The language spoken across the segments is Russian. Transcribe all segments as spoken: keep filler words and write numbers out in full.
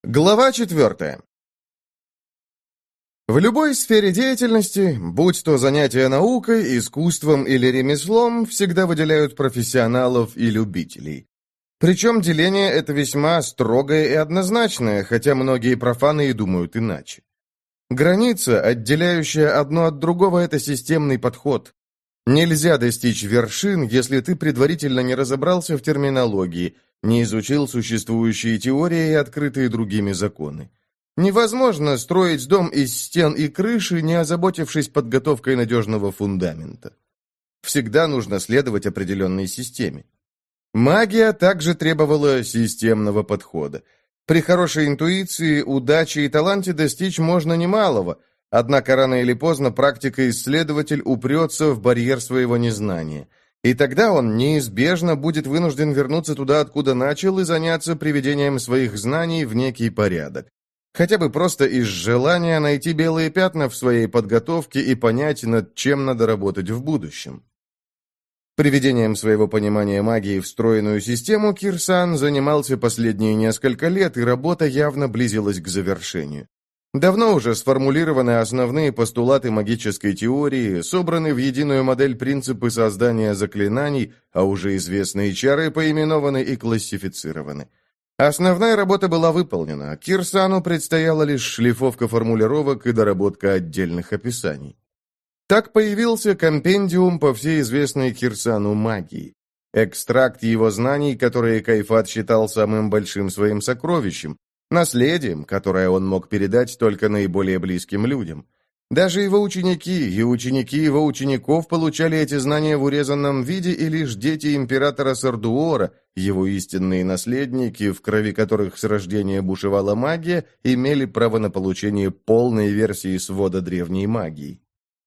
Глава четвертая. В любой сфере деятельности, будь то занятие наукой, искусством или ремеслом, всегда выделяют профессионалов и любителей. Причем деление это весьма строгое и однозначное, хотя многие профаны и думают иначе. Граница, отделяющая одно от другого, это системный подход. Нельзя достичь вершин, если ты предварительно не разобрался в терминологии, не изучил существующие теории и открытые другими законы. Невозможно строить дом из стен и крыши, не озаботившись подготовкой надежного фундамента. Всегда нужно следовать определенной системе. Магия также требовала системного подхода. При хорошей интуиции, удаче и таланте достичь можно немалого, однако рано или поздно практика-исследователь упрется в барьер своего незнания. И тогда он неизбежно будет вынужден вернуться туда, откуда начал, и заняться приведением своих знаний в некий порядок. Хотя бы просто из желания найти белые пятна в своей подготовке и понять, над чем надо работать в будущем. Приведением своего понимания магии в стройную систему Кирсан занимался последние несколько лет, и работа явно близилась к завершению. Давно уже сформулированы основные постулаты магической теории, собраны в единую модель принципы создания заклинаний, а уже известные чары поименованы и классифицированы. Основная работа была выполнена, Кирсану предстояла лишь шлифовка формулировок и доработка отдельных описаний. Так появился компендиум по всей известной Кирсану магии. Экстракт его знаний, которые Кайфат считал самым большим своим сокровищем, наследием, которое он мог передать только наиболее близким людям. Даже его ученики и ученики его учеников получали эти знания в урезанном виде, и лишь дети императора Сардуора, его истинные наследники, в крови которых с рождения бушевала магия, имели право на получение полной версии свода древней магии.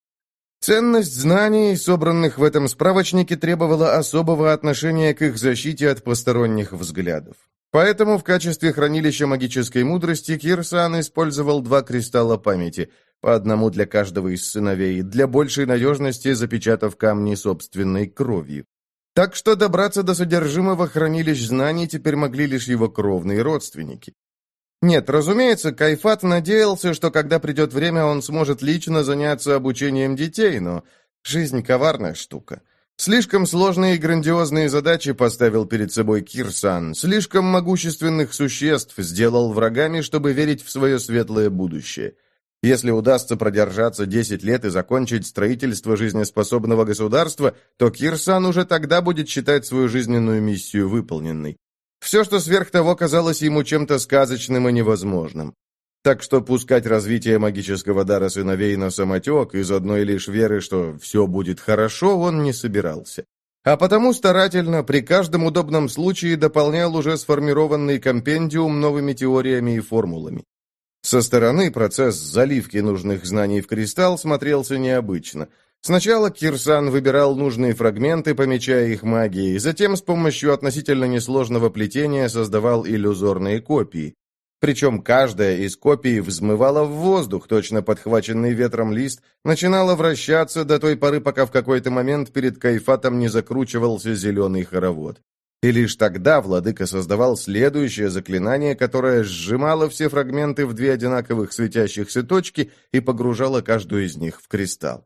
Ценность знаний, собранных в этом справочнике, требовала особого отношения к их защите от посторонних взглядов. Поэтому в качестве хранилища магической мудрости Кирсан использовал два кристалла памяти, по одному для каждого из сыновей, для большей надежности запечатав камни собственной кровью. Так что добраться до содержимого хранилищ знаний теперь могли лишь его кровные родственники. Нет, разумеется, Кайфат надеялся, что когда придет время, он сможет лично заняться обучением детей, но жизнь коварная штука. Слишком сложные и грандиозные задачи поставил перед собой Кирсан, слишком могущественных существ сделал врагами, чтобы верить в свое светлое будущее. Если удастся продержаться десять лет и закончить строительство жизнеспособного государства, то Кирсан уже тогда будет считать свою жизненную миссию выполненной. Все, что сверх того, казалось ему чем-то сказочным и невозможным. Так что пускать развитие магического дара сыновей на самотек из одной лишь веры, что все будет хорошо, он не собирался. А потому старательно, при каждом удобном случае, дополнял уже сформированный компендиум новыми теориями и формулами. Со стороны процесс заливки нужных знаний в кристалл смотрелся необычно. Сначала Кирсан выбирал нужные фрагменты, помечая их магией, затем с помощью относительно несложного плетения создавал иллюзорные копии. Причем каждая из копий взмывала в воздух, точно подхваченный ветром лист, начинала вращаться до той поры, пока в какой-то момент перед Кайфатом не закручивался зеленый хоровод. И лишь тогда владыка создавал следующее заклинание, которое сжимало все фрагменты в две одинаковых светящихся точки и погружало каждую из них в кристалл.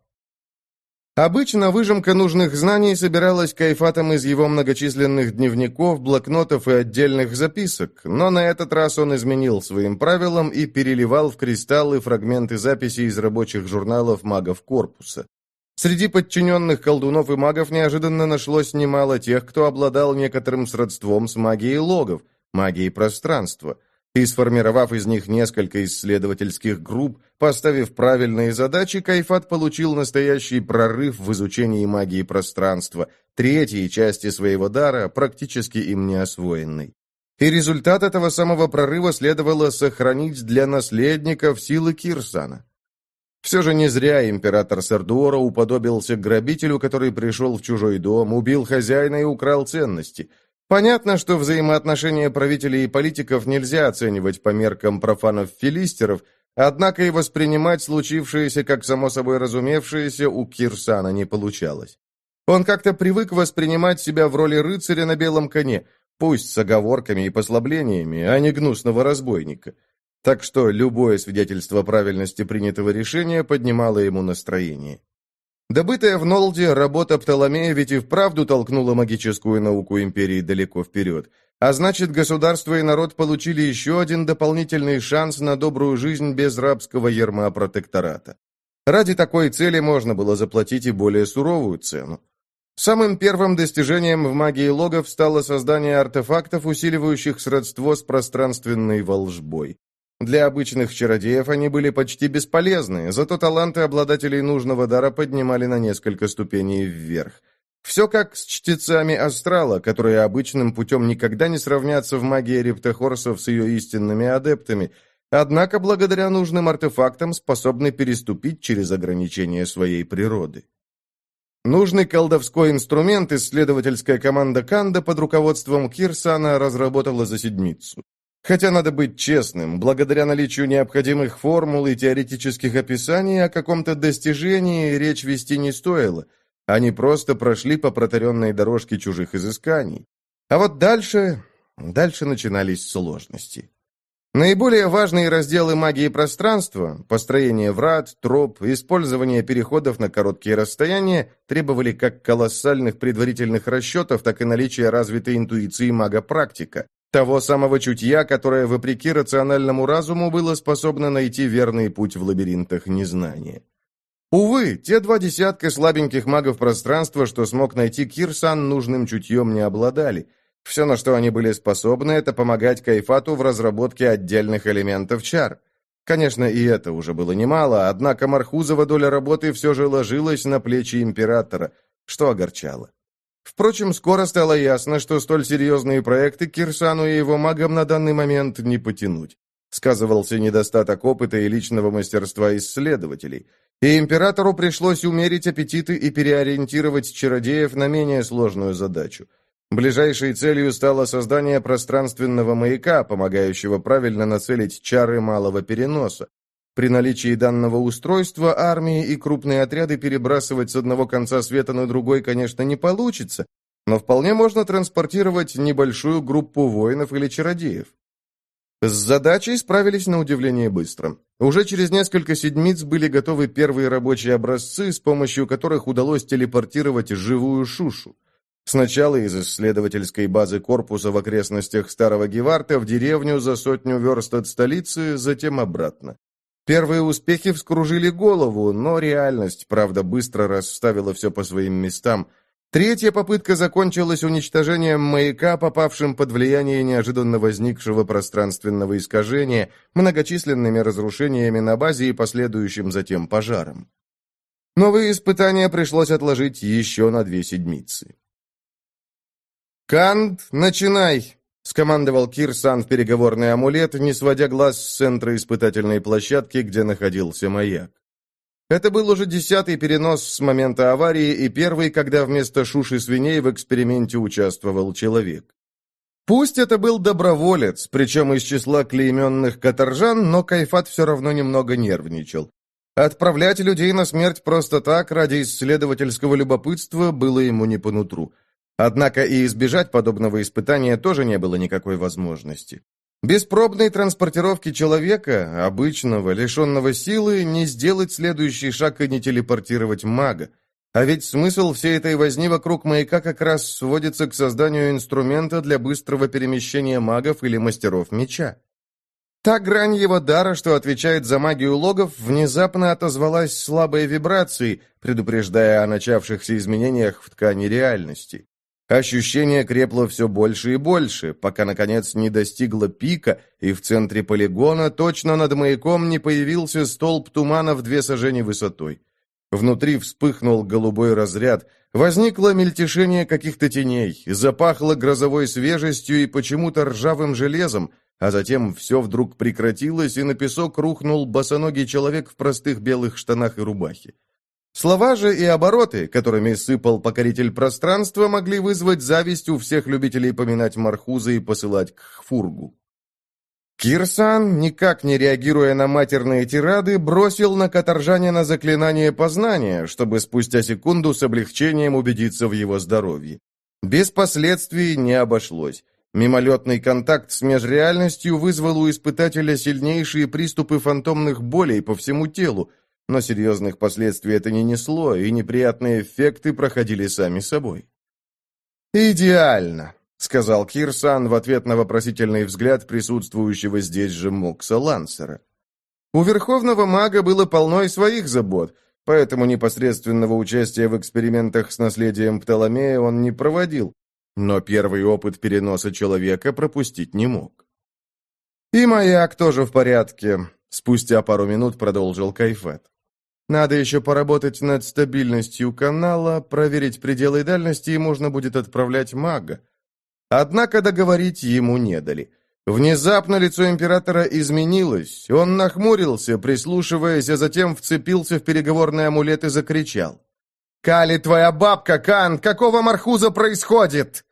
Обычно выжимка нужных знаний собиралась Кайфатом из его многочисленных дневников, блокнотов и отдельных записок, но на этот раз он изменил своим правилам и переливал в кристаллы фрагменты записей из рабочих журналов магов корпуса. Среди подчиненных колдунов и магов неожиданно нашлось немало тех, кто обладал некоторым сродством с магией логов, магией пространства. И сформировав из них несколько исследовательских групп, поставив правильные задачи, Кайфат получил настоящий прорыв в изучении магии пространства, третьей части своего дара, практически им не освоенной. И результат этого самого прорыва следовало сохранить для наследников силы Кирсана. Все же не зря император Сардуора уподобился грабителю, который пришел в чужой дом, убил хозяина и украл ценности. Понятно, что взаимоотношения правителей и политиков нельзя оценивать по меркам профанов-филистеров, однако и воспринимать случившееся как само собой разумевшееся у Кирсана не получалось. Он как-то привык воспринимать себя в роли рыцаря на белом коне, пусть с оговорками и послаблениями, а не гнусного разбойника. Так что любое свидетельство правильности принятого решения поднимало ему настроение. Добытая в Нолде работа Птоломея ведь и вправду толкнула магическую науку империи далеко вперед, а значит, государство и народ получили еще один дополнительный шанс на добрую жизнь без рабского ярма протектората. Ради такой цели можно было заплатить и более суровую цену. Самым первым достижением в магии логов стало создание артефактов, усиливающих сродство с пространственной волжбой. Для обычных чародеев они были почти бесполезны, зато таланты обладателей нужного дара поднимали на несколько ступеней вверх. Все как с чтецами астрала, которые обычным путем никогда не сравнятся в магии рептохорсов с ее истинными адептами, однако благодаря нужным артефактам способны переступить через ограничения своей природы. Нужный колдовской инструмент исследовательская команда Канда под руководством Кирсана разработала за седмицу. Хотя, надо быть честным, благодаря наличию необходимых формул и теоретических описаний о каком-то достижении речь вести не стоило. Они просто прошли по протаренной дорожке чужих изысканий. А вот дальше... дальше начинались сложности. Наиболее важные разделы магии пространства – построение врат, троп, использование переходов на короткие расстояния – требовали как колоссальных предварительных расчетов, так и наличия развитой интуиции мага-практика. Того самого чутья, которое, вопреки рациональному разуму, было способно найти верный путь в лабиринтах незнания. Увы, те два десятка слабеньких магов пространства, что смог найти Кирсан, нужным чутьем не обладали. Все, на что они были способны, это помогать Кайфату в разработке отдельных элементов чар. Конечно, и это уже было немало, однако Мархузова доля работы все же ложилась на плечи императора, что огорчало. Впрочем, скоро стало ясно, что столь серьезные проекты Кирсану и его магам на данный момент не потянуть. Сказывался недостаток опыта и личного мастерства исследователей. И императору пришлось умерить аппетиты и переориентировать чародеев на менее сложную задачу. Ближайшей целью стало создание пространственного маяка, помогающего правильно нацелить чары малого переноса. При наличии данного устройства армии и крупные отряды перебрасывать с одного конца света на другой, конечно, не получится, но вполне можно транспортировать небольшую группу воинов или чародеев. С задачей справились на удивление быстро. Уже через несколько седмиц были готовы первые рабочие образцы, с помощью которых удалось телепортировать живую Шушу. Сначала из исследовательской базы корпуса в окрестностях Старого Геварта в деревню за сотню верст от столицы, затем обратно. Первые успехи вскружили голову, но реальность, правда, быстро расставила все по своим местам. Третья попытка закончилась уничтожением маяка, попавшим под влияние неожиданно возникшего пространственного искажения, многочисленными разрушениями на базе и последующим затем пожаром. Новые испытания пришлось отложить еще на две седмицы. «Канд, начинай!» — скомандовал Кирсан в переговорный амулет, не сводя глаз с центра испытательной площадки, где находился маяк. Это был уже десятый перенос с момента аварии и первый, когда вместо Шуши свиней в эксперименте участвовал человек. Пусть это был доброволец, причем из числа клейменных каторжан, но Кайфат все равно немного нервничал. Отправлять людей на смерть просто так, ради исследовательского любопытства, было ему не по нутру. Однако и избежать подобного испытания тоже не было никакой возможности. Без пробной транспортировки человека, обычного, лишенного силы, не сделать следующий шаг и не телепортировать мага. А ведь смысл всей этой возни вокруг маяка как раз сводится к созданию инструмента для быстрого перемещения магов или мастеров меча. Та грань его дара, что отвечает за магию логов, внезапно отозвалась слабой вибрацией, предупреждая о начавшихся изменениях в ткани реальности. Ощущение крепло все больше и больше, пока, наконец, не достигло пика, и в центре полигона, точно над маяком, не появился столб тумана в две сажени высотой. Внутри вспыхнул голубой разряд, возникло мельтешение каких-то теней, запахло грозовой свежестью и почему-то ржавым железом, а затем все вдруг прекратилось, и на песок рухнул босоногий человек в простых белых штанах и рубахе. Слова же и обороты, которыми сыпал покоритель пространства, могли вызвать зависть у всех любителей поминать Мархуза и посылать к Хфургу. Кирсан, никак не реагируя на матерные тирады, бросил на каторжанина заклинание познания, чтобы спустя секунду с облегчением убедиться в его здоровье. Без последствий не обошлось. Мимолетный контакт с межреальностью вызвал у испытателя сильнейшие приступы фантомных болей по всему телу, но серьезных последствий это не несло, и неприятные эффекты проходили сами собой. «Идеально», — сказал Кирсан в ответ на вопросительный взгляд присутствующего здесь же Мокса Лансера. У верховного мага было полно и своих забот, поэтому непосредственного участия в экспериментах с наследием Птоломея он не проводил, но первый опыт переноса человека пропустить не мог. «И маяк тоже в порядке», — спустя пару минут продолжил Кайфат. «Надо еще поработать над стабильностью канала, проверить пределы дальности, и можно будет отправлять мага». Однако договорить ему не дали. Внезапно лицо императора изменилось, он нахмурился, прислушиваясь, а затем вцепился в переговорный амулет и закричал. «Кали, твоя бабка, Кан, какого мархуза происходит?»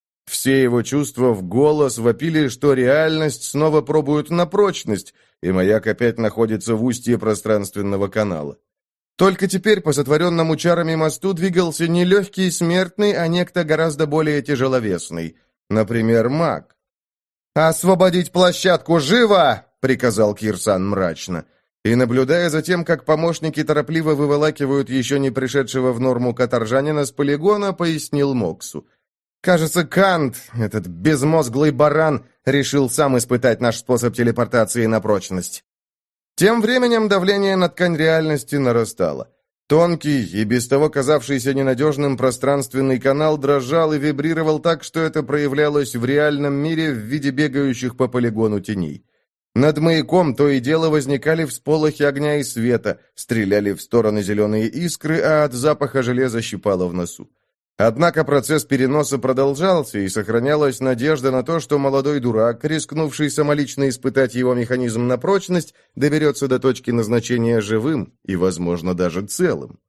Все его чувства в голос вопили, что реальность снова пробуют на прочность, и маяк опять находится в устье пространственного канала. Только теперь по сотворенному чарами мосту двигался не легкий смертный, а некто гораздо более тяжеловесный, например, маг. «Освободить площадку, живо!» — приказал Кирсан мрачно. И, наблюдая за тем, как помощники торопливо выволакивают еще не пришедшего в норму каторжанина с полигона, пояснил Моксу. «Кажется, Кант, этот безмозглый баран, решил сам испытать наш способ телепортации на прочность». Тем временем давление на ткань реальности нарастало. Тонкий и без того казавшийся ненадежным пространственный канал дрожал и вибрировал так, что это проявлялось в реальном мире в виде бегающих по полигону теней. Над маяком то и дело возникали всполохи огня и света, стреляли в стороны зеленые искры, а от запаха железа щипало в носу. Однако процесс переноса продолжался, и сохранялась надежда на то, что молодой дурак, рискнувший самолично испытать его механизм на прочность, доберется до точки назначения живым и, возможно, даже целым.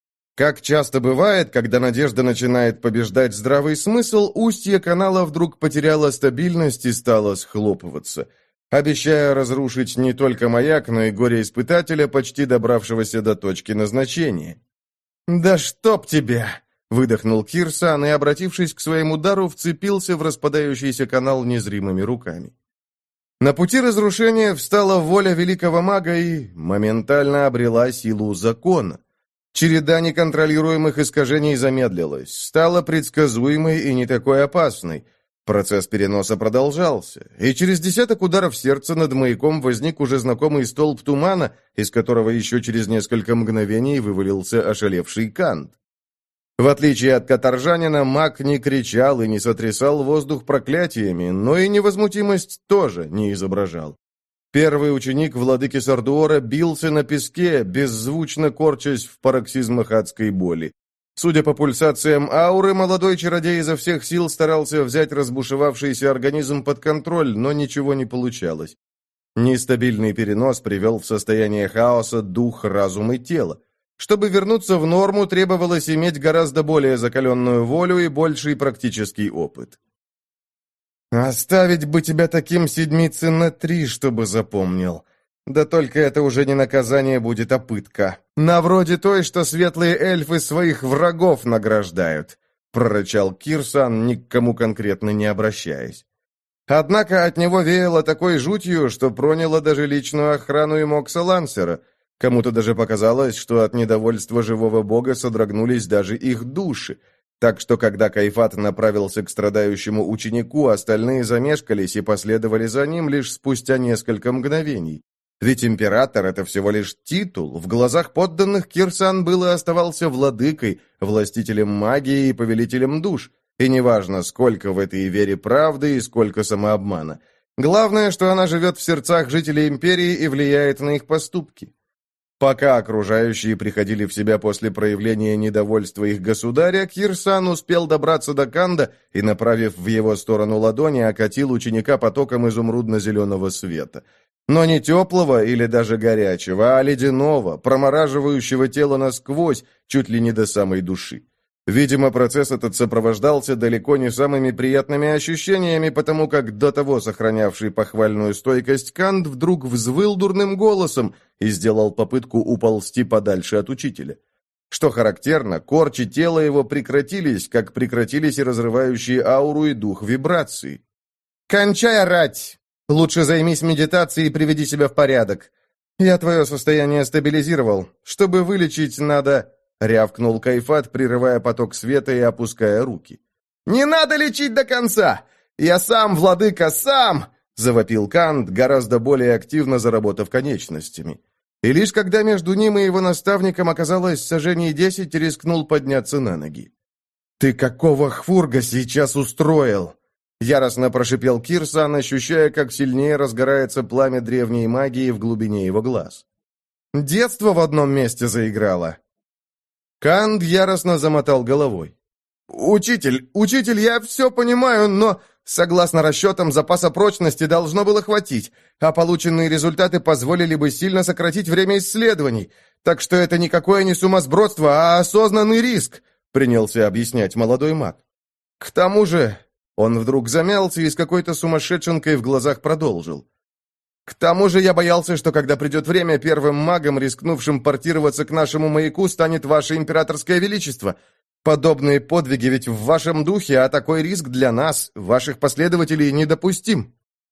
Как часто бывает, когда надежда начинает побеждать здравый смысл, устье канала вдруг потеряло стабильность и стало схлопываться, обещая разрушить не только маяк, но и горе-испытателя, почти добравшегося до точки назначения. «Да чтоб тебя!» — выдохнул Кирсан и, обратившись к своему дару, вцепился в распадающийся канал незримыми руками. На пути разрушения встала воля великого мага и моментально обрела силу закона. Череда неконтролируемых искажений замедлилась, стала предсказуемой и не такой опасной. Процесс переноса продолжался, и через десяток ударов сердца над маяком возник уже знакомый столб тумана, из которого еще через несколько мгновений вывалился ошалевший Кант. В отличие от каторжанина, маг не кричал и не сотрясал воздух проклятиями, но и невозмутимость тоже не изображал. Первый ученик владыки Сардуора бился на песке, беззвучно корчась в пароксизмах адской боли. Судя по пульсациям ауры, молодой чародей изо всех сил старался взять разбушевавшийся организм под контроль, но ничего не получалось. Нестабильный перенос привел в состояние хаоса дух, разум и тело. Чтобы вернуться в норму, требовалось иметь гораздо более закаленную волю и больший практический опыт. «Оставить бы тебя таким седмицы на три, чтобы запомнил. Да только это уже не наказание будет, а пытка. На вроде той, что светлые эльфы своих врагов награждают», — прорычал Кирсан, ни к кому конкретно не обращаясь. Однако от него веяло такой жутью, что проняло даже личную охрану и Мокса Лансера. Кому-то даже показалось, что от недовольства живого бога содрогнулись даже их души. Так что, когда Кайфат направился к страдающему ученику, остальные замешкались и последовали за ним лишь спустя несколько мгновений. Ведь император — это всего лишь титул. В глазах подданных Кирсан был и оставался владыкой, властителем магии и повелителем душ. И неважно, сколько в этой вере правды и сколько самообмана. Главное, что она живет в сердцах жителей империи и влияет на их поступки. Пока окружающие приходили в себя после проявления недовольства их государя, Кирсан успел добраться до Канда и, направив в его сторону ладони, окатил ученика потоком изумрудно-зеленого света. Но не теплого или даже горячего, а ледяного, промораживающего тело насквозь, чуть ли не до самой души. Видимо, процесс этот сопровождался далеко не самыми приятными ощущениями, потому как до того сохранявший похвальную стойкость Кант вдруг взвыл дурным голосом и сделал попытку уползти подальше от учителя. Что характерно, корчи тела его прекратились, как прекратились и разрывающие ауру и дух вибрации. «Кончай орать! Лучше займись медитацией и приведи себя в порядок. Я твое состояние стабилизировал. Чтобы вылечить, надо...» — рявкнул Кайфат, прерывая поток света и опуская руки. «Не надо лечить до конца! Я сам, владыка, сам!» — завопил Канд, гораздо более активно заработав конечностями. И лишь когда между ним и его наставником оказалось сажений десять, рискнул подняться на ноги. «Ты какого хфурга сейчас устроил?» Яростно прошипел Кирсан, ощущая, как сильнее разгорается пламя древней магии в глубине его глаз. «Детство в одном месте заиграло». Канд яростно замотал головой. «Учитель, учитель, я все понимаю, но, согласно расчетам, запаса прочности должно было хватить, а полученные результаты позволили бы сильно сократить время исследований, так что это никакое не сумасбродство, а осознанный риск», принялся объяснять молодой маг. «К тому же...» Он вдруг замялся и с какой-то сумасшедшенкой в глазах продолжил. «К тому же я боялся, что когда придет время, первым магом, рискнувшим портироваться к нашему маяку, станет ваше императорское величество. Подобные подвиги ведь в вашем духе, а такой риск для нас, ваших последователей, недопустим».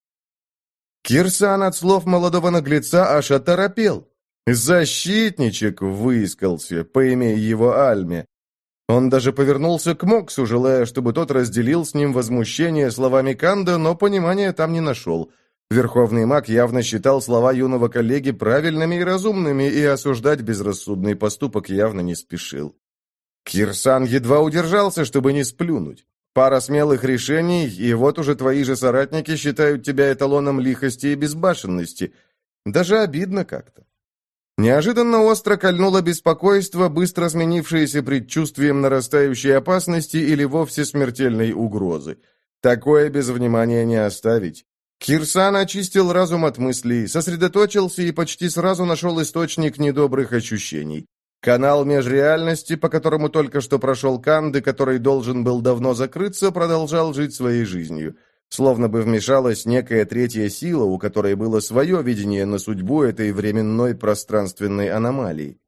Кирсан от слов молодого наглеца аж оторопел. Защитничек выискался, поимея его Альме. Он даже повернулся к Моксу, желая, чтобы тот разделил с ним возмущение словами Канда, но понимания там не нашел. Верховный маг явно считал слова юного коллеги правильными и разумными, и осуждать безрассудный поступок явно не спешил. Кирсан едва удержался, чтобы не сплюнуть. Пара смелых решений, и вот уже твои же соратники считают тебя эталоном лихости и безбашенности. Даже обидно как-то. Неожиданно остро кольнуло беспокойство, быстро сменившееся предчувствием нарастающей опасности или вовсе смертельной угрозы. Такое без внимания не оставить. Кирсан очистил разум от мыслей, сосредоточился и почти сразу нашел источник недобрых ощущений. Канал межреальности, по которому только что прошел Канд и который должен был давно закрыться, продолжал жить своей жизнью. Словно бы вмешалась некая третья сила, у которой было свое видение на судьбу этой временной пространственной аномалии.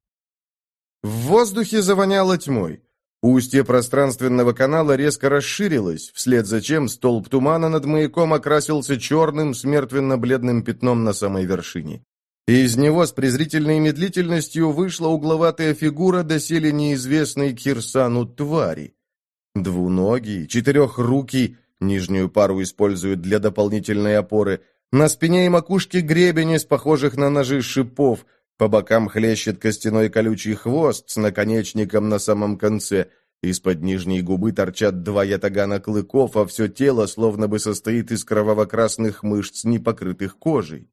В воздухе завоняло тьмой. Устье пространственного канала резко расширилось, вслед за чем столб тумана над маяком окрасился черным, смертвенно-бледным пятном на самой вершине. И из него с презрительной медлительностью вышла угловатая фигура доселе неизвестной Кирсану твари. Двуногий, четырехрукий, нижнюю пару используют для дополнительной опоры. На спине и макушке гребень из похожих на ножи шипов. По бокам хлещет костяной колючий хвост с наконечником на самом конце. Из-под нижней губы торчат два ятагана клыков, а все тело словно бы состоит из кроваво-красных мышц, не покрытых кожей.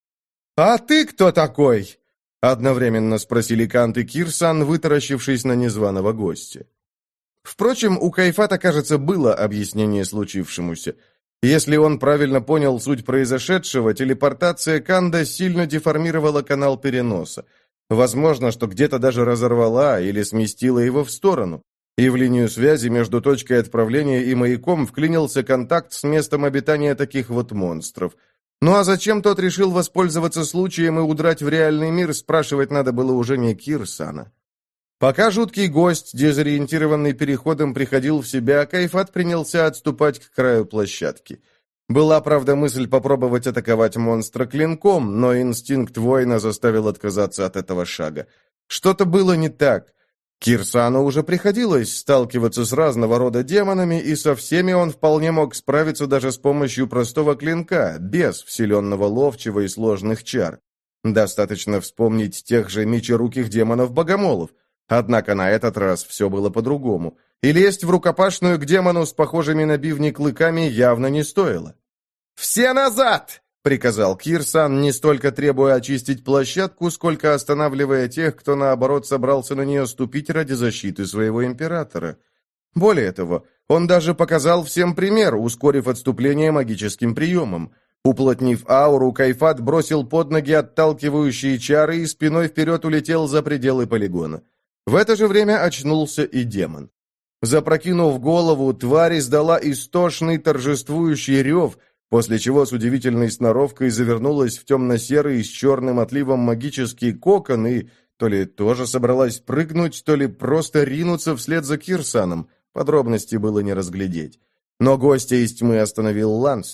«А ты кто такой?» — одновременно спросили Кант и Кирсан, вытаращившись на незваного гостя. Впрочем, у Кайфата, кажется, было объяснение случившемуся. Если он правильно понял суть произошедшего, телепортация Канда сильно деформировала канал переноса. Возможно, что где-то даже разорвала или сместила его в сторону. И в линию связи между точкой отправления и маяком вклинился контакт с местом обитания таких вот монстров. Ну а зачем тот решил воспользоваться случаем и удрать в реальный мир, спрашивать надо было уже не Кирсана. Пока жуткий гость, дезориентированный переходом, приходил в себя, Кайфат принялся отступать к краю площадки. Была, правда, мысль попробовать атаковать монстра клинком, но инстинкт воина заставил отказаться от этого шага. Что-то было не так. Кирсану уже приходилось сталкиваться с разного рода демонами, и со всеми он вполне мог справиться даже с помощью простого клинка, без вселенного ловчего и сложных чар. Достаточно вспомнить тех же мечеруких демонов-богомолов. Однако на этот раз все было по-другому, и лезть в рукопашную к демону с похожими на бивни клыками явно не стоило. «Все назад!» — приказал Кирсан, не столько требуя очистить площадку, сколько останавливая тех, кто, наоборот, собрался на нее ступить ради защиты своего императора. Более того, он даже показал всем пример, ускорив отступление магическим приемом. Уплотнив ауру, Кайфат бросил под ноги отталкивающие чары и спиной вперед улетел за пределы полигона. В это же время очнулся и демон. Запрокинув голову, тварь издала истошный торжествующий рев, после чего с удивительной сноровкой завернулась в темно-серый с черным отливом магический кокон и то ли тоже собралась прыгнуть, то ли просто ринуться вслед за Кирсаном. Подробностей было не разглядеть. Но гостя из тьмы остановил Лансер.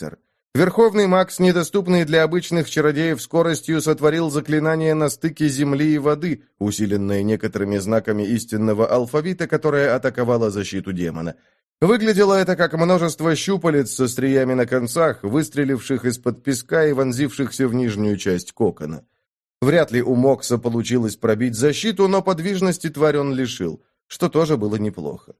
Верховный маг с недоступной для обычных чародеев скоростью сотворил заклинание на стыке земли и воды, усиленное некоторыми знаками истинного алфавита, которое атаковало защиту демона. Выглядело это как множество щупалец со стриями на концах, выстреливших из-под песка и вонзившихся в нижнюю часть кокона. Вряд ли у Мокса получилось пробить защиту, но подвижности тварь он лишил, что тоже было неплохо.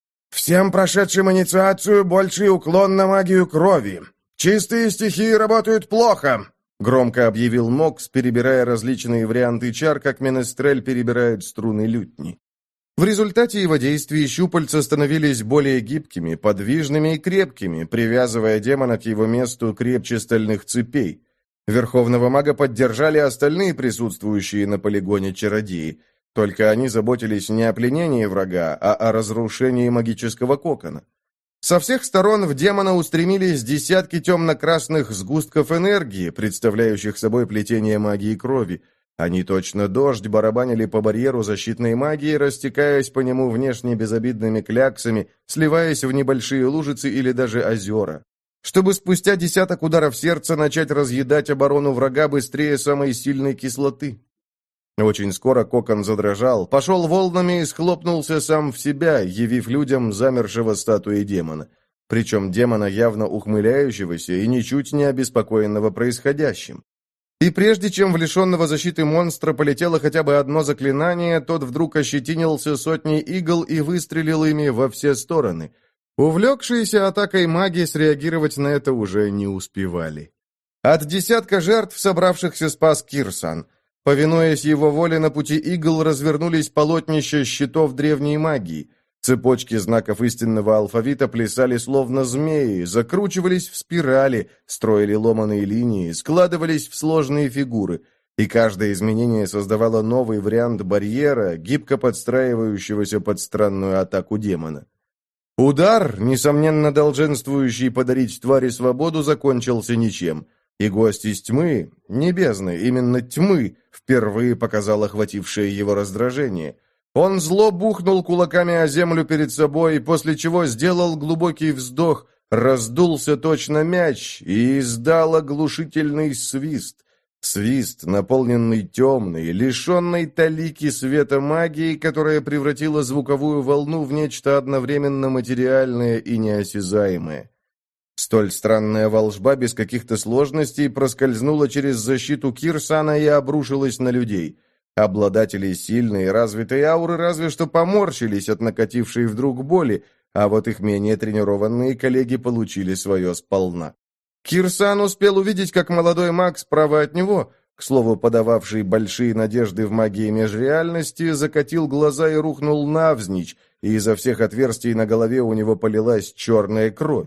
«Всем прошедшим инициацию больший уклон на магию крови. Чистые стихии работают плохо», — громко объявил Мокс, перебирая различные варианты чар, как менестрель перебирает струны лютни. В результате его действий щупальца становились более гибкими, подвижными и крепкими, привязывая демона к его месту крепче стальных цепей. Верховного мага поддержали остальные присутствующие на полигоне чародеи. Только они заботились не о пленении врага, а о разрушении магического кокона. Со всех сторон в демона устремились десятки темно-красных сгустков энергии, представляющих собой плетение магии крови. Они точно дождь барабанили по барьеру защитной магии, растекаясь по нему внешне безобидными кляксами, сливаясь в небольшие лужицы или даже озера. Чтобы спустя десяток ударов сердца начать разъедать оборону врага быстрее самой сильной кислоты. Очень скоро кокон задрожал, пошел волнами и схлопнулся сам в себя, явив людям замершего статуи демона. Причем демона, явно ухмыляющегося и ничуть не обеспокоенного происходящим. И прежде чем в лишенного защиты монстра полетело хотя бы одно заклинание, тот вдруг ощетинился сотней игл и выстрелил ими во все стороны. Увлекшиеся атакой маги среагировать на это уже не успевали. От десятка жертв, собравшихся, спас Кирсан. Повинуясь его воле, на пути игл развернулись полотнища щитов древней магии. Цепочки знаков истинного алфавита плясали словно змеи, закручивались в спирали, строили ломаные линии, складывались в сложные фигуры, и каждое изменение создавало новый вариант барьера, гибко подстраивающегося под странную атаку демона. Удар, несомненно долженствующий подарить твари свободу, закончился ничем, и гость из тьмы, небесной, именно тьмы, впервые показал охватившее его раздражение. Он зло бухнул кулаками о землю перед собой, после чего сделал глубокий вздох, раздулся точно мяч и издал оглушительный свист. Свист, наполненный темной, лишенной талики света магией, которая превратила звуковую волну в нечто одновременно материальное и неосязаемое. Столь странная волшба без каких-то сложностей проскользнула через защиту Кирсана и обрушилась на людей. Обладатели сильной и развитой ауры разве что поморщились от накатившей вдруг боли, а вот их менее тренированные коллеги получили свое сполна. Кирсан успел увидеть, как молодой маг справа от него, к слову, подававший большие надежды в магии межреальности, закатил глаза и рухнул навзничь, и изо всех отверстий на голове у него полилась черная кровь.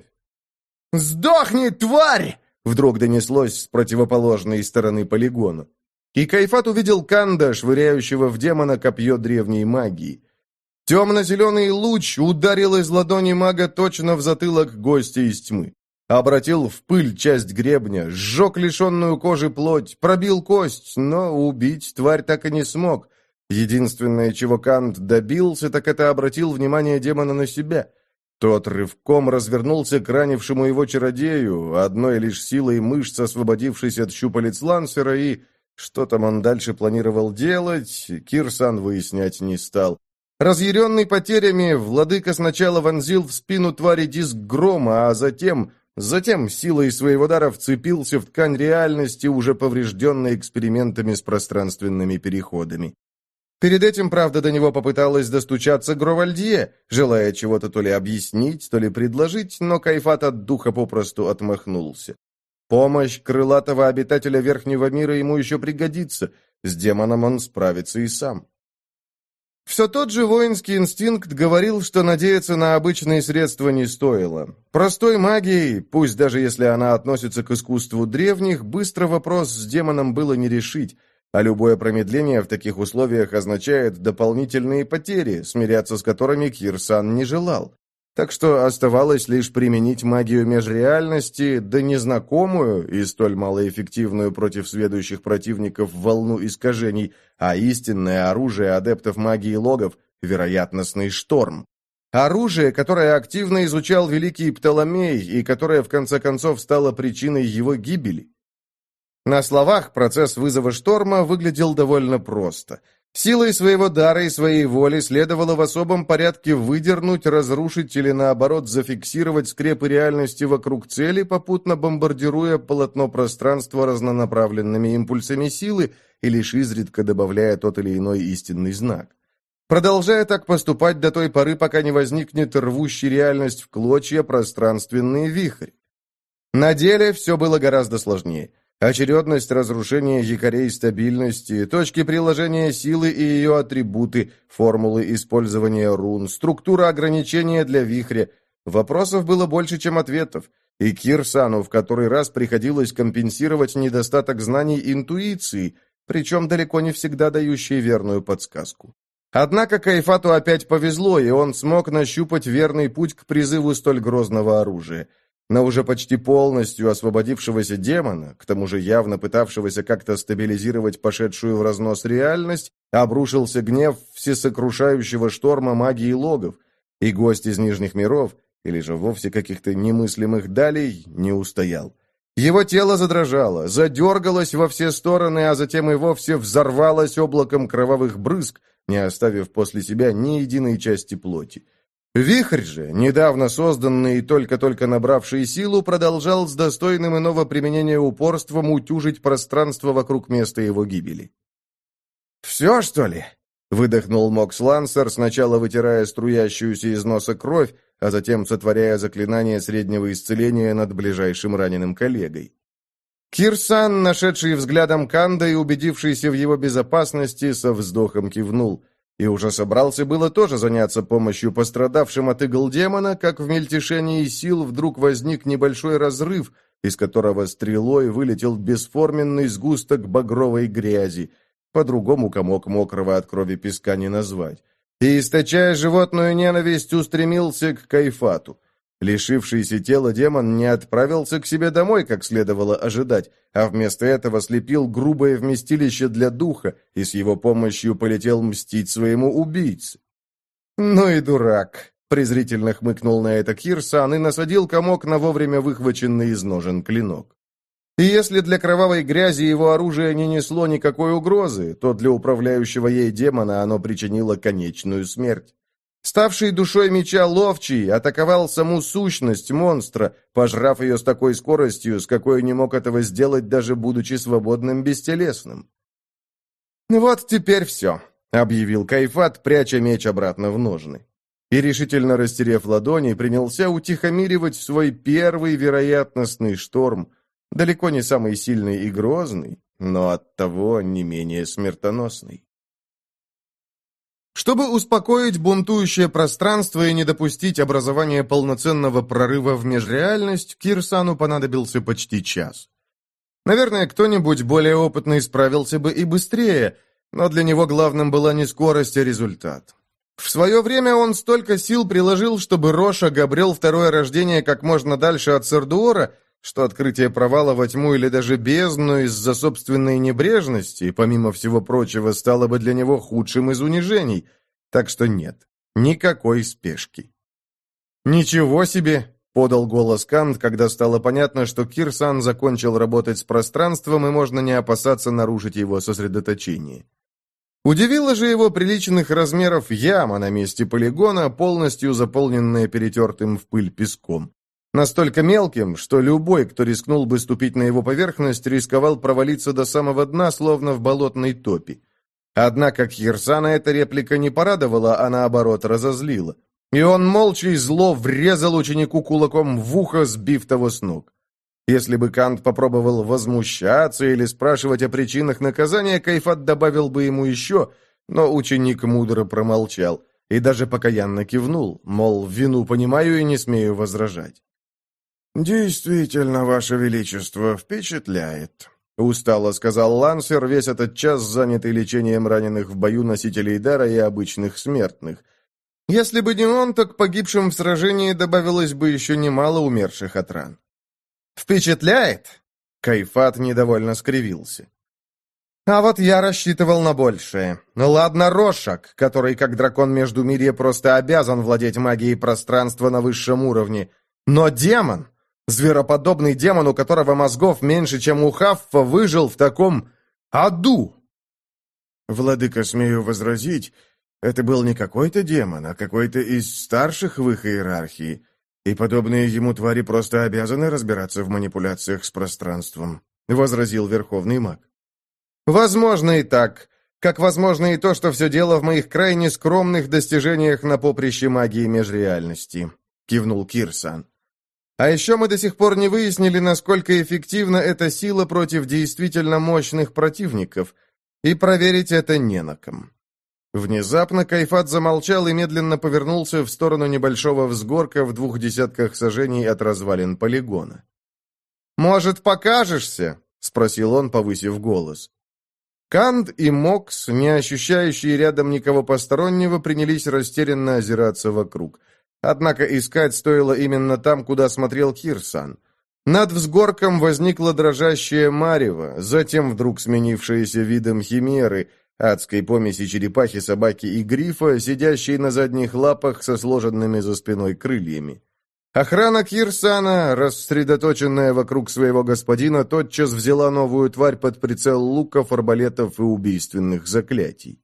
«Сдохни, тварь!» — вдруг донеслось с противоположной стороны полигона. И Кайфат увидел Канда, швыряющего в демона копье древней магии. Темно-зеленый луч ударил из ладони мага точно в затылок гостя из тьмы. Обратил в пыль часть гребня, сжег лишенную кожи плоть, пробил кость, но убить тварь так и не смог. Единственное, чего Канд добился, так это обратил внимание демона на себя. Тот рывком развернулся к ранившему его чародею, одной лишь силой мышц освободившись от щупалец Лансера, и... Что там он дальше планировал делать, Кирсан выяснять не стал. Разъяренный потерями, владыка сначала вонзил в спину твари диск грома, а затем... Затем силой своего дара вцепился в ткань реальности, уже поврежденной экспериментами с пространственными переходами. Перед этим, правда, до него попыталась достучаться Гровальдье, желая чего-то то ли объяснить, то ли предложить, но Кайфат от духа попросту отмахнулся. Помощь крылатого обитателя Верхнего мира ему еще пригодится, с демоном он справится и сам. Все тот же воинский инстинкт говорил, что надеяться на обычные средства не стоило. Простой магией, пусть даже если она относится к искусству древних, быстро вопрос с демоном было не решить, а любое промедление в таких условиях означает дополнительные потери, смиряться с которыми Кирсан не желал. Так что оставалось лишь применить магию межреальности, да незнакомую и столь малоэффективную против следующих противников волну искажений, а истинное оружие адептов магии логов — вероятностный шторм. Оружие, которое активно изучал великий Птоломей и которое в конце концов стало причиной его гибели. На словах процесс вызова шторма выглядел довольно просто. Силой своего дара и своей воли следовало в особом порядке выдернуть, разрушить или, наоборот, зафиксировать скрепы реальности вокруг цели, попутно бомбардируя полотно пространства разнонаправленными импульсами силы и лишь изредка добавляя тот или иной истинный знак. Продолжая так поступать до той поры, пока не возникнет рвущий реальность в клочья пространственный вихрь. На деле все было гораздо сложнее. Очередность разрушения якорей стабильности, точки приложения силы и ее атрибуты, формулы использования рун, структура ограничения для вихря. Вопросов было больше, чем ответов, и Кирсану в который раз приходилось компенсировать недостаток знаний интуиции, причем далеко не всегда дающей верную подсказку. Однако Кайфату опять повезло, и он смог нащупать верный путь к призыву столь грозного оружия. На уже почти полностью освободившегося демона, к тому же явно пытавшегося как-то стабилизировать пошедшую в разнос реальность, обрушился гнев всесокрушающего шторма магии логов, и гость из Нижних миров, или же вовсе каких-то немыслимых далей, не устоял. Его тело задрожало, задергалось во все стороны, а затем и вовсе взорвалось облаком кровавых брызг, не оставив после себя ни единой части плоти. Вихрь же, недавно созданный и только-только набравший силу, продолжал с достойным иного применения упорством утюжить пространство вокруг места его гибели. «Все, что ли?» — выдохнул Мокс Лансер, сначала вытирая струящуюся из носа кровь, а затем сотворяя заклинание среднего исцеления над ближайшим раненым коллегой. Кирсан, нашедший взглядом Канда и убедившийся в его безопасности, со вздохом кивнул. И уже собрался было тоже заняться помощью пострадавшим от игл демона, как в мельтешении сил вдруг возник небольшой разрыв, из которого стрелой вылетел бесформенный сгусток багровой грязи, по-другому комок мокрого от крови песка не назвать, и, источая животную ненависть, устремился к Кайфату. Лишившийся тела демон не отправился к себе домой, как следовало ожидать, а вместо этого слепил грубое вместилище для духа и с его помощью полетел мстить своему убийце. «Ну и дурак!» — презрительно хмыкнул на это Кирсан и насадил комок на вовремя выхваченный из ножен клинок. И если для кровавой грязи его оружие не несло никакой угрозы, то для управляющего ей демона оно причинило конечную смерть. Ставший душой меча ловчий атаковал саму сущность монстра, пожрав ее с такой скоростью, с какой не мог этого сделать, даже будучи свободным бестелесным. «Вот теперь все», — объявил Кайфат, пряча меч обратно в ножны. И, решительно растерев ладони, принялся утихомиривать свой первый вероятностный шторм, далеко не самый сильный и грозный, но оттого не менее смертоносный. Чтобы успокоить бунтующее пространство и не допустить образования полноценного прорыва в межреальность, Кирсану понадобился почти час. Наверное, кто-нибудь более опытный справился бы и быстрее, но для него главным была не скорость, а результат. В свое время он столько сил приложил, чтобы Рошаг обрел второе рождение как можно дальше от Сардуора, что открытие провала во тьму или даже бездну из-за собственной небрежности, помимо всего прочего, стало бы для него худшим из унижений. Так что нет, никакой спешки. «Ничего себе!» — подал голос Кант, когда стало понятно, что Кирсан закончил работать с пространством, и можно не опасаться нарушить его сосредоточение. Удивило же его приличных размеров яма на месте полигона, полностью заполненная перетертым в пыль песком. Настолько мелким, что любой, кто рискнул бы ступить на его поверхность, рисковал провалиться до самого дна, словно в болотной топи. Однако Кирсана эта реплика не порадовала, а наоборот разозлила. И он молча и зло врезал ученику кулаком в ухо, сбив того с ног. Если бы Кант попробовал возмущаться или спрашивать о причинах наказания, Кайфат добавил бы ему еще, но ученик мудро промолчал и даже покаянно кивнул, мол, вину понимаю и не смею возражать. «Действительно, Ваше Величество, впечатляет», — устало сказал Лансер, весь этот час занятый лечением раненых в бою носителей дара и обычных смертных. Если бы не он, то к погибшим в сражении добавилось бы еще немало умерших от ран. «Впечатляет?» — Кайфат недовольно скривился. А вот я рассчитывал на большее. Ну ладно, Рошак, который, как дракон Междумирья, просто обязан владеть магией пространства на высшем уровне. Но демон, звероподобный демон, у которого мозгов меньше, чем у Хаффа, выжил в таком аду. Владыка, смею возразить, это был не какой-то демон, а какой-то из старших в их иерархии, и подобные ему твари просто обязаны разбираться в манипуляциях с пространством, — возразил Верховный маг. «Возможно и так, как возможно и то, что все дело в моих крайне скромных достижениях на поприще магии межреальности», — кивнул Кирсан. «А еще мы до сих пор не выяснили, насколько эффективна эта сила против действительно мощных противников, и проверить это не на ком». Внезапно Кайфат замолчал и медленно повернулся в сторону небольшого взгорка в двух десятках сажений от развалин полигона. «Может, покажешься?» — спросил он, повысив голос. Канд и Мокс, не ощущающие рядом никого постороннего, принялись растерянно озираться вокруг. Однако искать стоило именно там, куда смотрел Кирсан. Над взгорком возникла дрожащая марево, затем вдруг сменившаяся видом химеры, адской помеси черепахи, собаки и грифа, сидящей на задних лапах со сложенными за спиной крыльями. Охрана Кирсана, рассредоточенная вокруг своего господина, тотчас взяла новую тварь под прицел луков, арбалетов и убийственных заклятий.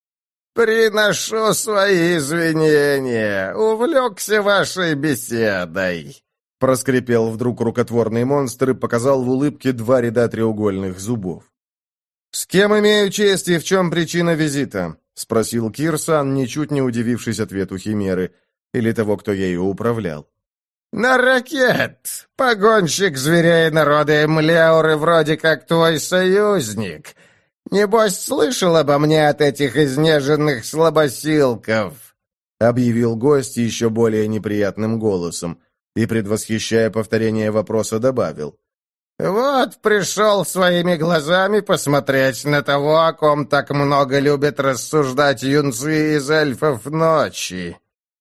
«Приношу свои извинения, увлекся вашей беседой», — проскрипел вдруг рукотворный монстр и показал в улыбке два ряда треугольных зубов. «С кем имею честь и в чем причина визита?» — спросил Кирсан, ничуть не удивившись ответу химеры, или того, кто ею управлял. «Наракет, погонщик зверей народа Эмлеуры, вроде как твой союзник. Небось, слышал обо мне от этих изнеженных слабосилков», — объявил гость еще более неприятным голосом и, предвосхищая повторение вопроса, добавил. «Вот пришел своими глазами посмотреть на того, о ком так много любят рассуждать юнцы из эльфов ночи».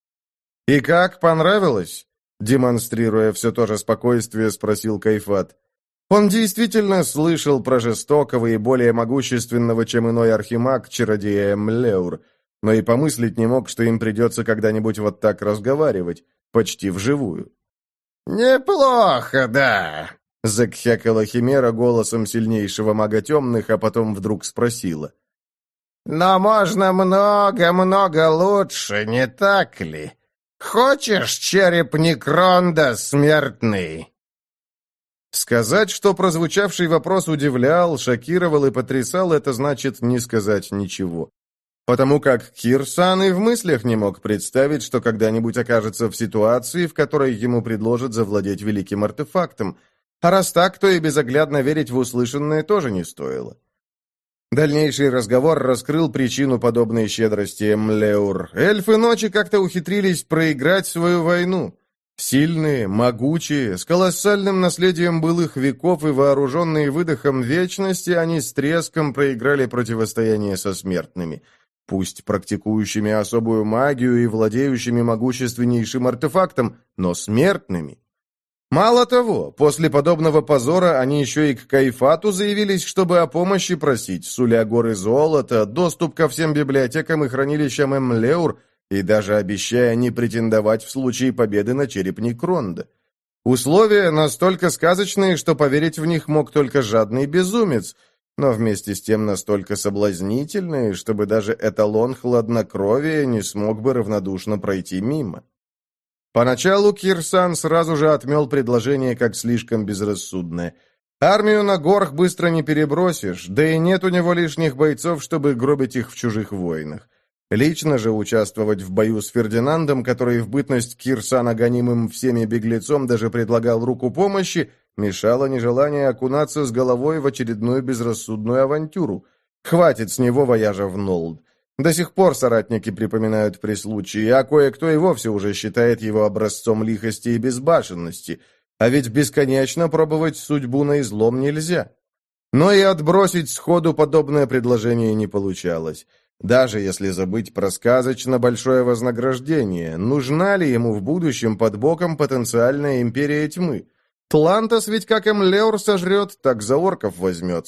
«И как, понравилось?» Демонстрируя все то же спокойствие, спросил Кайфат. Он действительно слышал про жестокого и более могущественного, чем иной архимаг, чародея Млеур, но и помыслить не мог, что им придется когда-нибудь вот так разговаривать, почти вживую. «Неплохо, да», — закхякала химера голосом сильнейшего мага темных, а потом вдруг спросила. «Но можно много-много лучше, не так ли? Хочешь череп Некронда, смертный?» Сказать, что прозвучавший вопрос удивлял, шокировал и потрясал, это значит не сказать ничего. Потому как Кирсан и в мыслях не мог представить, что когда-нибудь окажется в ситуации, в которой ему предложат завладеть великим артефактом, а раз так, то и безоглядно верить в услышанное тоже не стоило. Дальнейший разговор раскрыл причину подобной щедрости Млеур. Эльфы ночи как-то ухитрились проиграть свою войну. Сильные, могучие, с колоссальным наследием былых веков и вооруженные выдохом вечности, они с треском проиграли противостояние со смертными, пусть практикующими особую магию и владеющими могущественнейшим артефактом, но смертными. Мало того, после подобного позора они еще и к Кайфату заявились, чтобы о помощи просить, суля горы золота, доступ ко всем библиотекам и хранилищам Эмлеур, и даже обещая не претендовать в случае победы на череп Некронда. Условия настолько сказочные, что поверить в них мог только жадный безумец, но вместе с тем настолько соблазнительные, чтобы даже эталон хладнокровия не смог бы равнодушно пройти мимо. Поначалу Кирсан сразу же отмел предложение как слишком безрассудное. Армию на горх быстро не перебросишь, да и нет у него лишних бойцов, чтобы гробить их в чужих войнах. Лично же участвовать в бою с Фердинандом, который в бытность Кирсана гонимым всеми беглецом даже предлагал руку помощи, мешало нежелание окунаться с головой в очередную безрассудную авантюру. Хватит с него вояжа в Нолд. До сих пор соратники припоминают при случае, а кое-кто и вовсе уже считает его образцом лихости и безбашенности. А ведь бесконечно пробовать судьбу на излом нельзя. Но и отбросить сходу подобное предложение не получалось. Даже если забыть про сказочно большое вознаграждение, нужна ли ему в будущем под боком потенциальная империя тьмы? Тлантос ведь как Эмлеур сожрет, так за орков возьмется.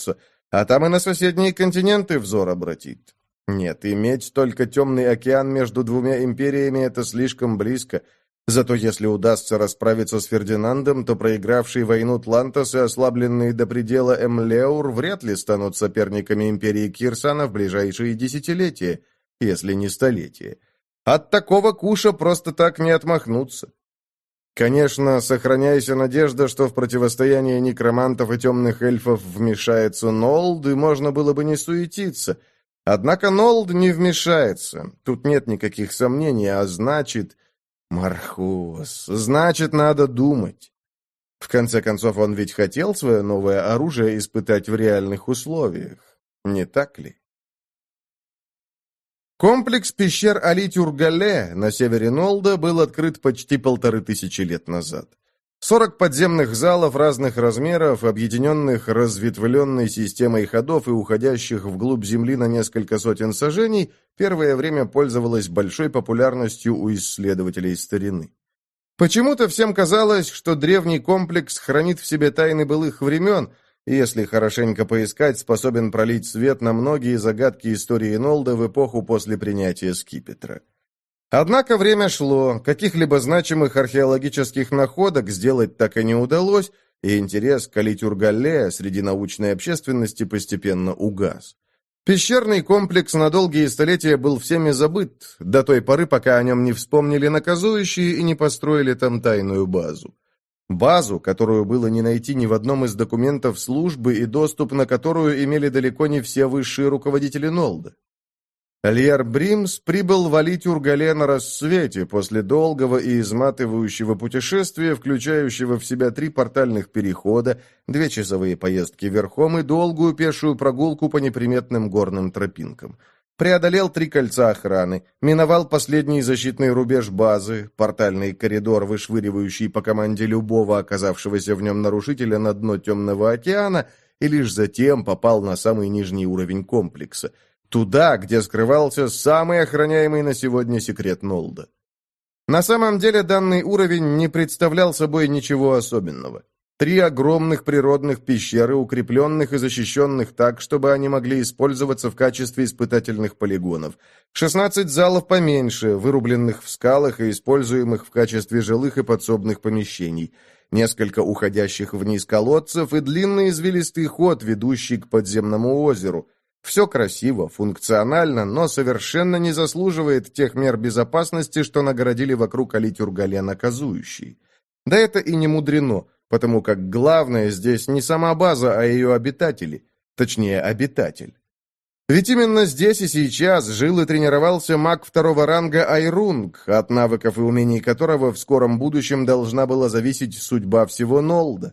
А там и на соседние континенты взор обратит. Нет, иметь только темный океан между двумя империями — это слишком близко. Зато если удастся расправиться с Фердинандом, то проигравшие войну Тлантос и ослабленные до предела Эмлеур вряд ли станут соперниками империи Кирсана в ближайшие десятилетия, если не столетия. От такого куша просто так не отмахнуться. Конечно, сохраняйся надежда, что в противостояние некромантов и темных эльфов вмешается Нолд, и можно было бы не суетиться. Однако Нолд не вмешается, тут нет никаких сомнений, а значит... Мархус, значит, надо думать. В конце концов, он ведь хотел свое новое оружие испытать в реальных условиях, не так ли? Комплекс пещер Али-Тюргале на севере Нолда был открыт почти полторы тысячи лет назад. Сорок подземных залов разных размеров, объединенных разветвленной системой ходов и уходящих вглубь земли на несколько сотен сажений, первое время пользовалась большой популярностью у исследователей старины. Почему-то всем казалось, что древний комплекс хранит в себе тайны былых времен, и, если хорошенько поискать, способен пролить свет на многие загадки истории Нолда в эпоху после принятия скипетра. Однако время шло, каких-либо значимых археологических находок сделать так и не удалось, и интерес к Али-Тюргале среди научной общественности постепенно угас. Пещерный комплекс на долгие столетия был всеми забыт, до той поры, пока о нем не вспомнили наказующие и не построили там тайную базу. Базу, которую было не найти ни в одном из документов службы и доступ на которую имели далеко не все высшие руководители Нолда. Льер Бримс прибыл в Али-Тюргале на рассвете после долгого и изматывающего путешествия, включающего в себя три портальных перехода, две часовые поездки верхом и долгую пешую прогулку по неприметным горным тропинкам. Преодолел три кольца охраны, миновал последний защитный рубеж базы, портальный коридор, вышвыривающий по команде любого оказавшегося в нем нарушителя на дно темного океана, и лишь затем попал на самый нижний уровень комплекса. Туда, где скрывался самый охраняемый на сегодня секрет Нолда. На самом деле данный уровень не представлял собой ничего особенного. Три огромных природных пещеры, укрепленных и защищенных так, чтобы они могли использоваться в качестве испытательных полигонов. шестнадцать залов поменьше, вырубленных в скалах и используемых в качестве жилых и подсобных помещений. Несколько уходящих вниз колодцев и длинный извилистый ход, ведущий к подземному озеру. Все красиво, функционально, но совершенно не заслуживает тех мер безопасности, что нагородили вокруг Али-Тюргале наказующие. Да это и не мудрено, потому как главное здесь не сама база, а ее обитатели, точнее, обитатель. Ведь именно здесь и сейчас жил и тренировался маг второго ранга Айрунг, от навыков и умений которого в скором будущем должна была зависеть судьба всего Нолда.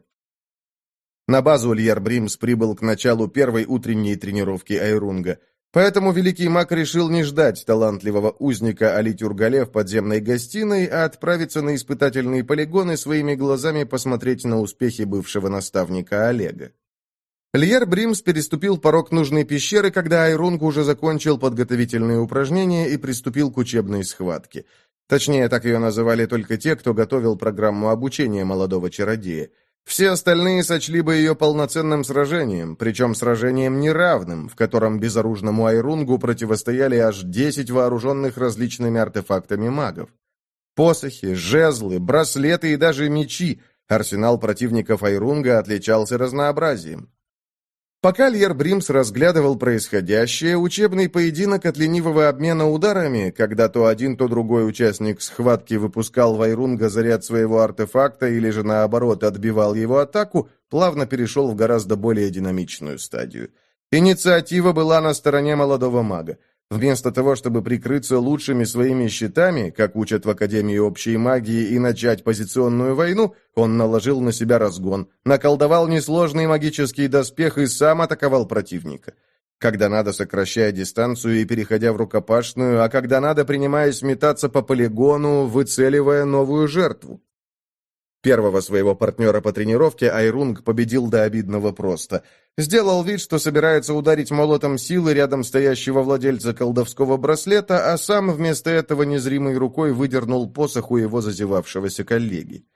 На базу Льер Бримс прибыл к началу первой утренней тренировки Айрунга, поэтому великий маг решил не ждать талантливого узника Али-Тюргале в подземной гостиной, а отправиться на испытательные полигоны своими глазами посмотреть на успехи бывшего наставника Олега. Льер Бримс переступил порог нужной пещеры, когда Айрунг уже закончил подготовительные упражнения и приступил к учебной схватке. Точнее, так ее называли только те, кто готовил программу обучения молодого чародея. Все остальные сочли бы ее полноценным сражением, причем сражением неравным, в котором безоружному Айрунгу противостояли аж десять вооруженных различными артефактами магов. Посохи, жезлы, браслеты и даже мечи. Арсенал противников Айрунга отличался разнообразием. Пока Льер Бримс разглядывал происходящее, учебный поединок от ленивого обмена ударами, когда то один, то другой участник схватки выпускал в Айрунга заряд своего артефакта или же наоборот отбивал его атаку, плавно перешел в гораздо более динамичную стадию. Инициатива была на стороне молодого мага. Вместо того, чтобы прикрыться лучшими своими щитами, как учат в Академии общей магии, и начать позиционную войну, он наложил на себя разгон, наколдовал несложный магический доспех и сам атаковал противника. Когда надо, сокращая дистанцию и переходя в рукопашную, а когда надо, принимаясь метаться по полигону, выцеливая новую жертву. Первого своего партнера по тренировке Айрунг победил до обидного просто. Сделал вид, что собирается ударить молотом силы рядом стоящего владельца колдовского браслета, а сам вместо этого незримой рукой выдернул посох у его зазевавшегося коллеги.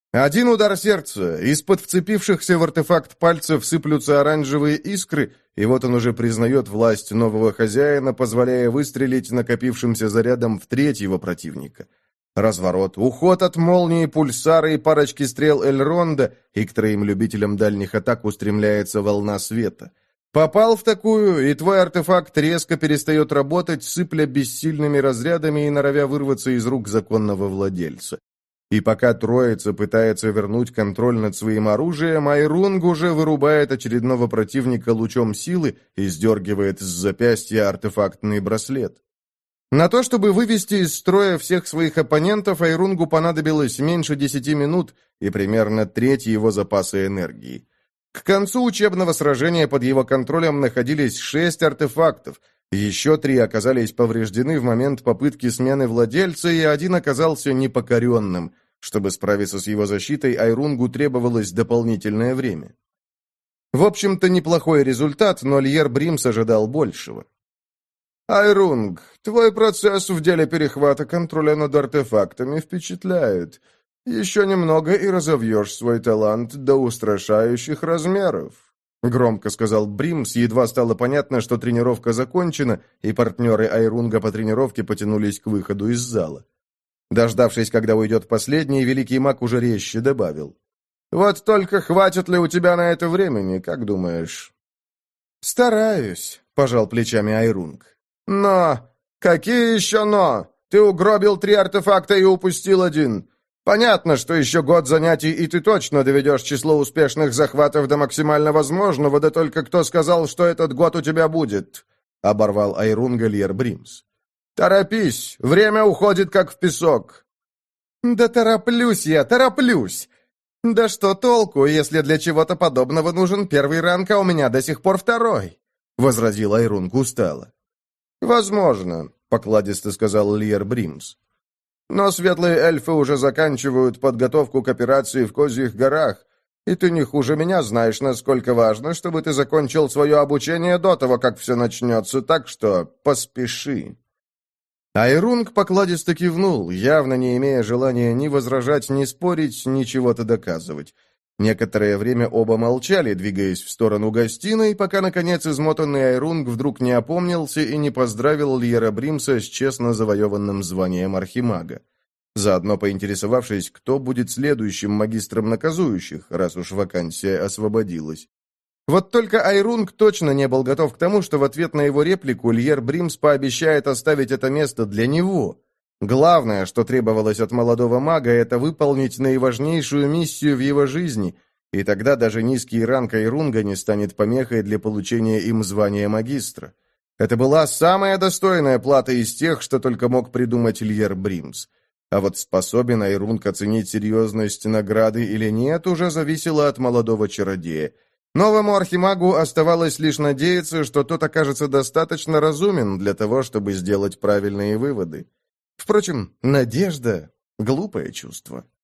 Один удар сердца, из-под вцепившихся в артефакт пальцев сыплются оранжевые искры, и вот он уже признает власть нового хозяина, позволяя выстрелить накопившимся зарядом в третьего противника. Разворот, уход от молнии, пульсара и парочки стрел Эльронда, и к троим любителям дальних атак устремляется волна света. Попал в такую, и твой артефакт резко перестает работать, сыпля бессильными разрядами и норовя вырваться из рук законного владельца. И пока троица пытается вернуть контроль над своим оружием, Айрунг уже вырубает очередного противника лучом силы и сдергивает с запястья артефактный браслет. На то, чтобы вывести из строя всех своих оппонентов, Айрунгу понадобилось меньше десяти минут и примерно треть его запаса энергии. К концу учебного сражения под его контролем находились шесть артефактов, еще три оказались повреждены в момент попытки смены владельца, и один оказался непокоренным. Чтобы справиться с его защитой, Айрунгу требовалось дополнительное время. В общем-то, неплохой результат, но Льер Бримс ожидал большего. «Айрунг, твой процесс в деле перехвата контроля над артефактами впечатляет. Еще немного и разовьешь свой талант до устрашающих размеров», — громко сказал Бримс, едва стало понятно, что тренировка закончена, и партнеры Айрунга по тренировке потянулись к выходу из зала. Дождавшись, когда уйдет последний, великий маг уже резче добавил. «Вот только хватит ли у тебя на это времени, как думаешь?» «Стараюсь», — пожал плечами Айрунг. «Но! Какие еще «но»? Ты угробил три артефакта и упустил один. Понятно, что еще год занятий, и ты точно доведешь число успешных захватов до максимально возможного, да только кто сказал, что этот год у тебя будет?» — оборвал Айрунга Льер Бримс. «Торопись! Время уходит, как в песок!» «Да тороплюсь я, тороплюсь! Да что толку, если для чего-то подобного нужен первый ранг, а у меня до сих пор второй?» — возразил Айрунг устало. «Возможно», — покладисто сказал Льер Бримс. «Но светлые эльфы уже заканчивают подготовку к операции в Козьих горах, и ты не хуже меня знаешь, насколько важно, чтобы ты закончил свое обучение до того, как все начнется, так что поспеши». Айрунг покладисто кивнул, явно не имея желания ни возражать, ни спорить, ни чего-то доказывать. Некоторое время оба молчали, двигаясь в сторону гостиной, пока, наконец, измотанный Айрунг вдруг не опомнился и не поздравил Льера Бримса с честно завоеванным званием архимага. Заодно поинтересовавшись, кто будет следующим магистром наказующих, раз уж вакансия освободилась. Вот только Айрунг точно не был готов к тому, что в ответ на его реплику Льер Бримс пообещает оставить это место для него. Главное, что требовалось от молодого мага, это выполнить наиважнейшую миссию в его жизни, и тогда даже низкий ранг Айрунга не станет помехой для получения им звания магистра. Это была самая достойная плата из тех, что только мог придумать Льер Бримс. А вот способен Айрунг оценить серьезность награды или нет, уже зависело от молодого чародея. Новому архимагу оставалось лишь надеяться, что тот окажется достаточно разумен для того, чтобы сделать правильные выводы. Впрочем, надежда — глупое чувство.